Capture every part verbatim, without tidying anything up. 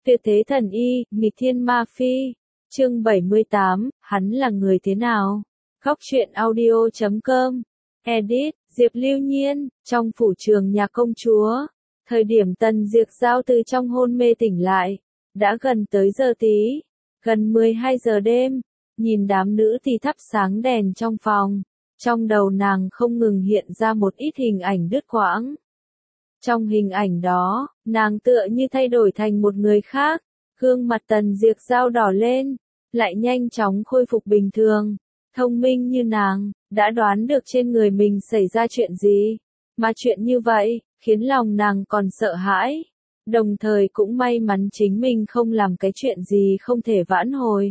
Tuyệt thế thần y, nghịch thiên ma phi. Chương bảy mươi tám, hắn là người thế nào? Góc truyện audio chấm com. Edit, Diệp Lưu Nhiên, trong phủ trường nhà công chúa. Thời điểm Tần Diệp Giao từ trong hôn mê tỉnh lại, đã gần tới giờ tí, gần mười hai giờ đêm, nhìn đám nữ thì thắp sáng đèn trong phòng, trong đầu nàng không ngừng hiện ra một ít hình ảnh đứt quãng. Trong hình ảnh đó, nàng tựa như thay đổi thành một người khác, gương mặt Tần Diệp Giao đỏ lên, lại nhanh chóng khôi phục bình thường. Thông minh như nàng, đã đoán được trên người mình xảy ra chuyện gì, mà chuyện như vậy, khiến lòng nàng còn sợ hãi, đồng thời cũng may mắn chính mình không làm cái chuyện gì không thể vãn hồi.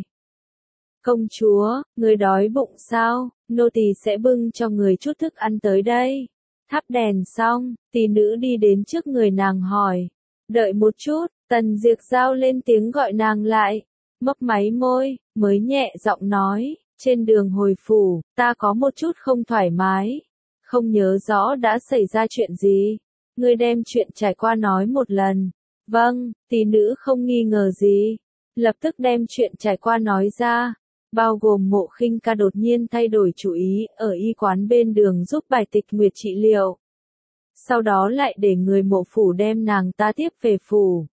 Công chúa, người đói bụng sao, nô tỳ sẽ bưng cho người chút thức ăn tới đây. Thắp đèn xong, tỷ nữ đi đến trước người nàng hỏi. Đợi một chút, Tần Diệp Giao lên tiếng gọi nàng lại, mấp máy môi, mới nhẹ giọng nói, trên đường hồi phủ, ta có một chút không thoải mái, không nhớ rõ đã xảy ra chuyện gì. Ngươi đem chuyện trải qua nói một lần. Vâng, tỷ nữ không nghi ngờ gì, lập tức đem chuyện trải qua nói ra, bao gồm Mộ Khinh Ca đột nhiên thay đổi chủ ý ở y quán bên đường giúp Bài Tịch Nguyệt trị liệu. Sau đó lại để người Mộ phủ đem nàng ta tiếp về phủ.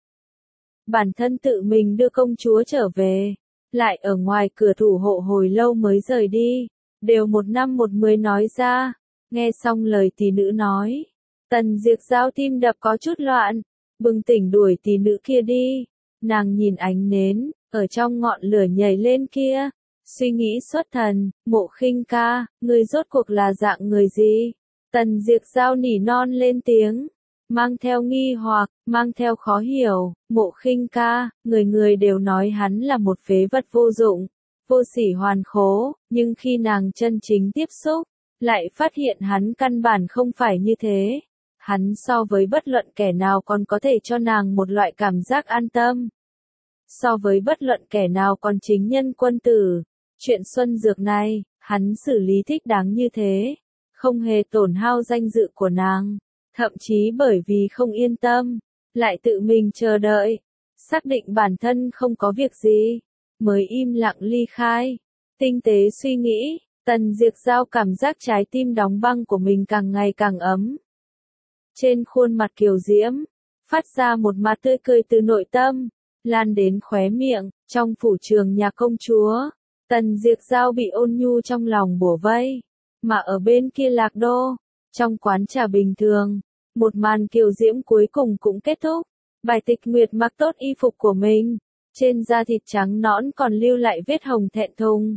Bản thân tự mình đưa công chúa trở về, lại ở ngoài cửa thủ hộ hồi lâu mới rời đi, đều một năm một mười nói ra. Nghe xong lời tỷ nữ nói, Tần Diệp Giao tim đập có chút loạn, bừng tỉnh đuổi tỷ nữ kia đi. Nàng nhìn ánh nến, ở trong ngọn lửa nhảy lên kia, suy nghĩ xuất thần. Mộ Khinh Ca, người rốt cuộc là dạng người gì? Tần Diệp Giao nỉ non lên tiếng, mang theo nghi hoặc, mang theo khó hiểu. Mộ Khinh Ca, người người đều nói hắn là một phế vật vô dụng, vô sỉ hoàn khố, nhưng khi nàng chân chính tiếp xúc, lại phát hiện hắn căn bản không phải như thế. Hắn so với bất luận kẻ nào còn có thể cho nàng một loại cảm giác an tâm. So với bất luận kẻ nào còn chính nhân quân tử. Chuyện xuân dược này, hắn xử lý thích đáng như thế, không hề tổn hao danh dự của nàng, thậm chí bởi vì không yên tâm, lại tự mình chờ đợi, xác định bản thân không có việc gì, mới im lặng ly khai. Tinh tế suy nghĩ, Tần Diệp Giao cảm giác trái tim đóng băng của mình càng ngày càng ấm. Trên khuôn mặt kiều diễm, phát ra một mặt tươi cười từ nội tâm, lan đến khóe miệng. Trong phủ trường nhà công chúa, Tần Diệp Giao bị ôn nhu trong lòng bủa vây, mà ở bên kia Lạc Đô, trong quán trà bình thường, một màn kiều diễm cuối cùng cũng kết thúc. Bài Tịch Nguyệt mặc tốt y phục của mình, trên da thịt trắng nõn còn lưu lại vết hồng thẹn thùng.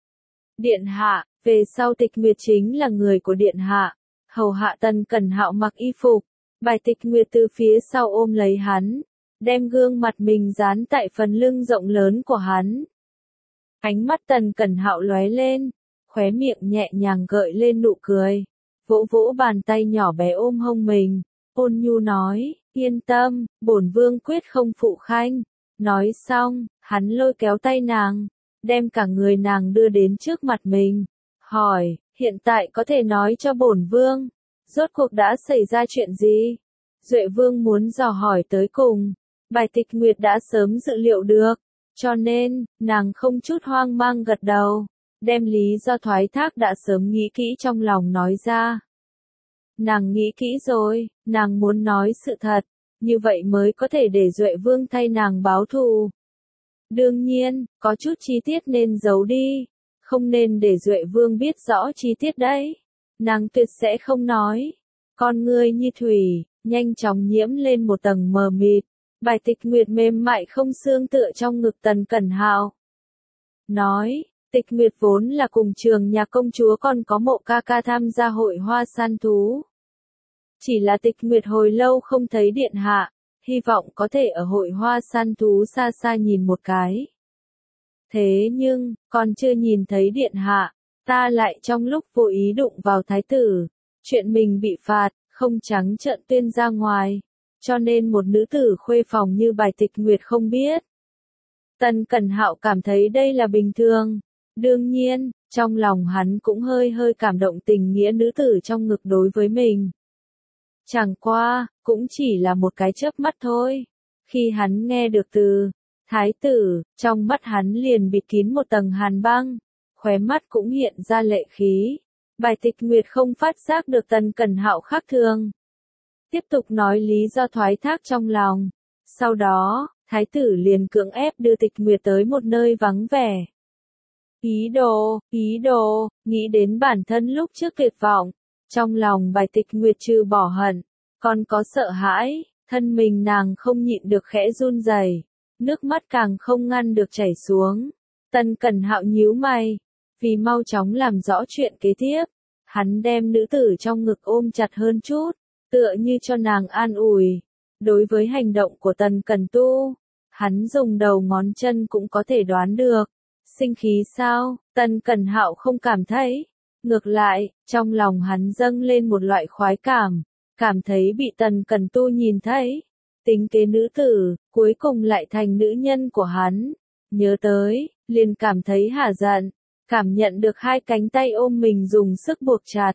Điện hạ, về sau Tịch Nguyệt chính là người của điện hạ. Hầu hạ Tần Cẩn Hạo mặc y phục, Bài Tịch Nguyệt từ phía sau ôm lấy hắn, đem gương mặt mình dán tại phần lưng rộng lớn của hắn. Ánh mắt Tần Cẩn Hạo lóe lên, khóe miệng nhẹ nhàng gợi lên nụ cười, vỗ vỗ bàn tay nhỏ bé ôm hông mình, ôn nhu nói, yên tâm, bổn vương quyết không phụ khanh. Nói xong, hắn lôi kéo tay nàng, đem cả người nàng đưa đến trước mặt mình, hỏi, hiện tại có thể nói cho bổn vương, rốt cuộc đã xảy ra chuyện gì? Duệ vương muốn dò hỏi tới cùng, Bài Tịch Nguyệt đã sớm dự liệu được, cho nên, nàng không chút hoang mang gật đầu, đem lý do thoái thác đã sớm nghĩ kỹ trong lòng nói ra. Nàng nghĩ kỹ rồi, nàng muốn nói sự thật, như vậy mới có thể để Duệ vương thay nàng báo thù. Đương nhiên, có chút chi tiết nên giấu đi, không nên để Duệ vương biết rõ chi tiết đấy. Nàng tuyệt sẽ không nói. Con ngươi như thủy, nhanh chóng nhiễm lên một tầng mờ mịt. Bài Tịch Nguyệt mềm mại không xương tựa trong ngực Tần Cẩn Hạo. Nói, Tịch Nguyệt vốn là cùng trường nhà công chúa còn có Mộ ca ca tham gia hội hoa săn thú. Chỉ là Tịch Nguyệt hồi lâu không thấy điện hạ, hy vọng có thể ở hội hoa săn thú xa xa nhìn một cái. Thế nhưng, còn chưa nhìn thấy điện hạ, ta lại trong lúc vô ý đụng vào thái tử, chuyện mình bị phạt, không trắng trợn tuyên ra ngoài, cho nên một nữ tử khuê phòng như Bài Tịch Nguyệt không biết. Tần Cẩn Hạo cảm thấy đây là bình thường, đương nhiên, trong lòng hắn cũng hơi hơi cảm động tình nghĩa nữ tử trong ngực đối với mình. Chẳng qua, cũng chỉ là một cái chớp mắt thôi. Khi hắn nghe được từ thái tử, trong mắt hắn liền bịt kín một tầng hàn băng, khóe mắt cũng hiện ra lệ khí. Bài Tịch Nguyệt không phát giác được Tần Cẩn Hạo khác thường. Tiếp tục nói lý do thoái thác trong lòng. Sau đó, thái tử liền cưỡng ép đưa Tịch Nguyệt tới một nơi vắng vẻ. Ý đồ, ý đồ, nghĩ đến bản thân lúc trước tuyệt vọng. Trong lòng Bài Tịch Nguyệt trừ bỏ hận, còn có sợ hãi, thân mình nàng không nhịn được khẽ run rẩy, nước mắt càng không ngăn được chảy xuống. Tần Cẩn Hạo nhíu mày, vì mau chóng làm rõ chuyện kế tiếp, hắn đem nữ tử trong ngực ôm chặt hơn chút, tựa như cho nàng an ủi. Đối với hành động của Tần Cẩn Tu, hắn dùng đầu ngón chân cũng có thể đoán được. Sinh khí sao? Tần Cẩn Hạo không cảm thấy. Ngược lại, trong lòng hắn dâng lên một loại khoái cảm, cảm thấy bị Tần Cẩn Tu nhìn thấy. Tính kế nữ tử, cuối cùng lại thành nữ nhân của hắn. Nhớ tới, liền cảm thấy hả giận, cảm nhận được hai cánh tay ôm mình dùng sức buộc chặt.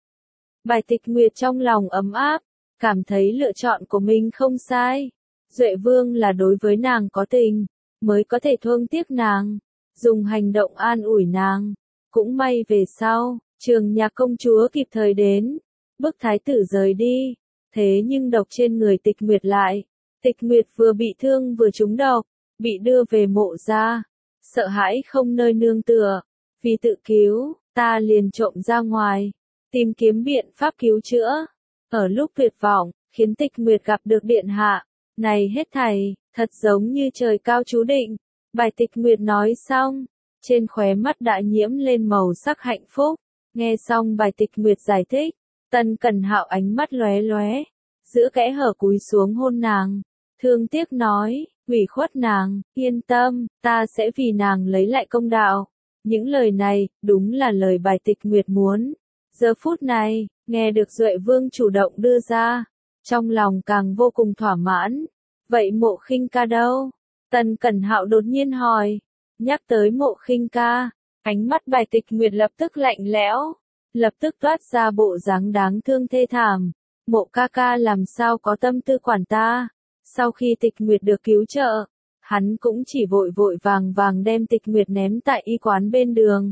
Bài Tịch Nguyệt trong lòng ấm áp, cảm thấy lựa chọn của mình không sai. Duệ Vương là đối với nàng có tình, mới có thể thương tiếc nàng, dùng hành động an ủi nàng. Cũng may về sau, Trường Nhạc công chúa kịp thời đến, bức thái tử rời đi. Thế nhưng độc trên người Tịch Nguyệt lại. Tịch Nguyệt vừa bị thương vừa trúng độc, bị đưa về mộ gia, sợ hãi không nơi nương tựa. Vì tự cứu, ta liền trộm ra ngoài, tìm kiếm biện pháp cứu chữa. Ở lúc tuyệt vọng, khiến Tịch Nguyệt gặp được điện hạ. Này hết thảy, thật giống như trời cao chú định. Bài Tịch Nguyệt nói xong, trên khóe mắt đã nhiễm lên màu sắc hạnh phúc. Nghe xong Bài Tịch Nguyệt giải thích, Tần Cẩn Hạo ánh mắt lóe lóe, giữa kẽ hở cúi xuống hôn nàng, thương tiếc nói, ủy khuất nàng, yên tâm, ta sẽ vì nàng lấy lại công đạo. Những lời này, đúng là lời Bài Tịch Nguyệt muốn. Giờ phút này, nghe được Duệ Vương chủ động đưa ra, trong lòng càng vô cùng thỏa mãn. Vậy Mộ Khinh Ca đâu? Tần Cẩn Hạo đột nhiên hỏi. Nhắc tới Mộ Khinh Ca, ánh mắt Bài Tịch Nguyệt lập tức lạnh lẽo, lập tức toát ra bộ dáng đáng thương thê thảm. Mộ ca ca làm sao có tâm tư quản ta? Sau khi Tịch Nguyệt được cứu trợ, hắn cũng chỉ vội vội vàng vàng đem Tịch Nguyệt ném tại y quán bên đường.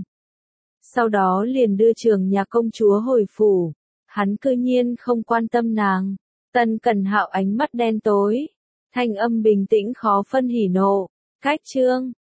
Sau đó liền đưa Trường Nhạc công chúa hồi phủ. Hắn cư nhiên không quan tâm nàng. Tần Cẩn Hạo ánh mắt đen tối, thanh âm bình tĩnh khó phân hỉ nộ. Cách chương